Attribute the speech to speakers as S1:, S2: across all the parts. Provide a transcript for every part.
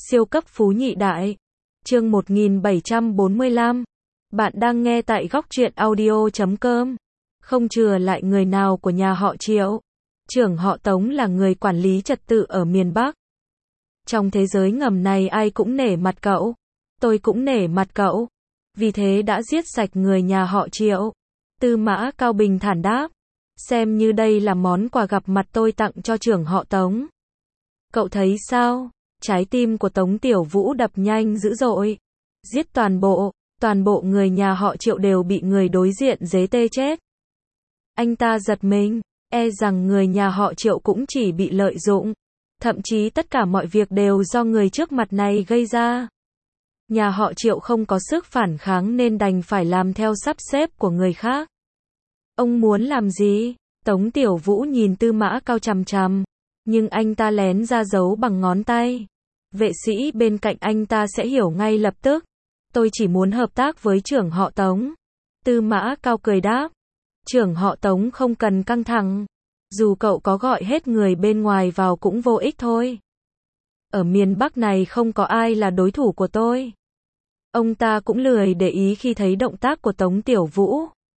S1: Siêu cấp phú nhị đại. Chương 1745. Bạn đang nghe tại góc truyện audio.com. Không chừa lại người nào của nhà họ Triệu. Trưởng họ Tống là người quản lý trật tự ở miền Bắc. Trong thế giới ngầm này ai cũng nể mặt cậu. Tôi cũng nể mặt cậu. Vì thế đã giết sạch người nhà họ Triệu. Tư Mã Cao bình thản đáp. Xem như đây là món quà gặp mặt tôi tặng cho trưởng họ Tống. Cậu thấy sao? Trái tim của Tống Tiểu Vũ đập nhanh dữ dội. Giết toàn bộ người nhà họ Triệu đều bị người đối diện giế tê chết. Anh ta giật mình, e rằng người nhà họ Triệu cũng chỉ bị lợi dụng. Thậm chí tất cả mọi việc đều do người trước mặt này gây ra. Nhà họ Triệu không có sức phản kháng nên đành phải làm theo sắp xếp của người khác. Ông muốn làm gì? Tống Tiểu Vũ nhìn Tư Mã Cao chằm chằm, nhưng anh ta lén ra dấu bằng ngón tay. Vệ sĩ bên cạnh anh ta sẽ hiểu ngay lập tức. Tôi chỉ muốn hợp tác với trưởng họ Tống. Tư Mã Cao cười đáp. Trưởng họ Tống không cần căng thẳng. Dù cậu có gọi hết người bên ngoài vào cũng vô ích thôi. Ở miền Bắc này không có ai là đối thủ của tôi. Ông ta cũng lười để ý khi thấy động tác của Tống Tiểu Vũ.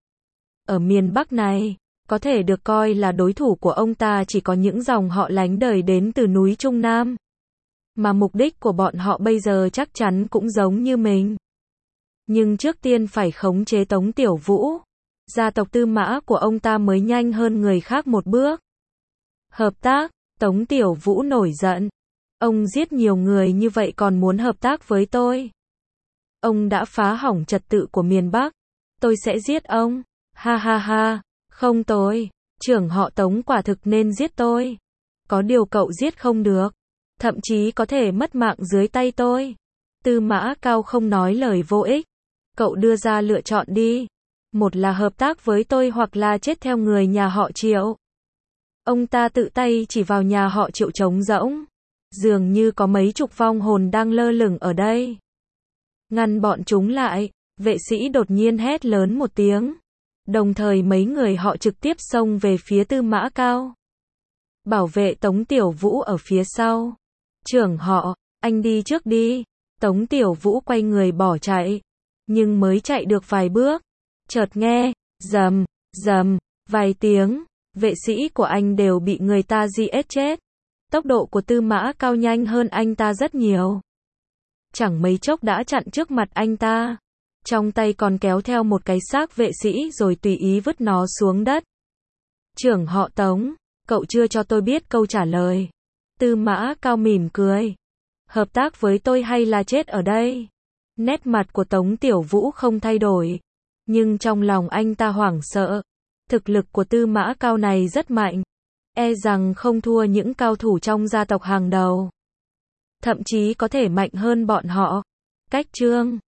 S1: Ở miền Bắc này, có thể được coi là đối thủ của ông ta chỉ có những dòng họ lánh đời đến từ núi Trung Nam. Mà mục đích của bọn họ bây giờ chắc chắn cũng giống như mình. Nhưng trước tiên phải khống chế Tống Tiểu Vũ. Gia tộc Tư Mã của ông ta mới nhanh hơn người khác một bước. Hợp tác, Tống Tiểu Vũ nổi giận. Ông giết nhiều người như vậy còn muốn hợp tác với tôi. Ông đã phá hỏng trật tự của miền Bắc. Tôi sẽ giết ông. Ha ha ha, không tôi. Trưởng họ Tống quả thực nên giết tôi. Có điều cậu giết không được. Thậm chí có thể mất mạng dưới tay tôi. Tư Mã Cao không nói lời vô ích. Cậu đưa ra lựa chọn đi. Một là hợp tác với tôi hoặc là chết theo người nhà họ Triệu. Ông ta tự tay chỉ vào nhà họ Triệu trống rỗng. Dường như có mấy chục vong hồn đang lơ lửng ở đây. Ngăn bọn chúng lại, vệ sĩ đột nhiên hét lớn một tiếng. Đồng thời mấy người họ trực tiếp xông về phía Tư Mã Cao. Bảo vệ Tống Tiểu Vũ ở phía sau. Trưởng họ, anh đi trước đi. Tống Tiểu Vũ quay người bỏ chạy. Nhưng mới chạy được vài bước. Chợt nghe, rầm, rầm, vài tiếng. Vệ sĩ của anh đều bị người ta giết chết. Tốc độ của Tư Mã Cao nhanh hơn anh ta rất nhiều. Chẳng mấy chốc đã chặn trước mặt anh ta. Trong tay còn kéo theo một cái xác vệ sĩ rồi tùy ý vứt nó xuống đất. Trưởng họ Tống, cậu chưa cho tôi biết câu trả lời. Tư Mã Cao mỉm cười. Hợp tác với tôi hay là chết ở đây? Nét mặt của Tống Tiểu Vũ không thay đổi. Nhưng trong lòng anh ta hoảng sợ. Thực lực của Tư Mã Cao này rất mạnh. E rằng không thua những cao thủ trong gia tộc hàng đầu. Thậm chí có thể mạnh hơn bọn họ. Cách chương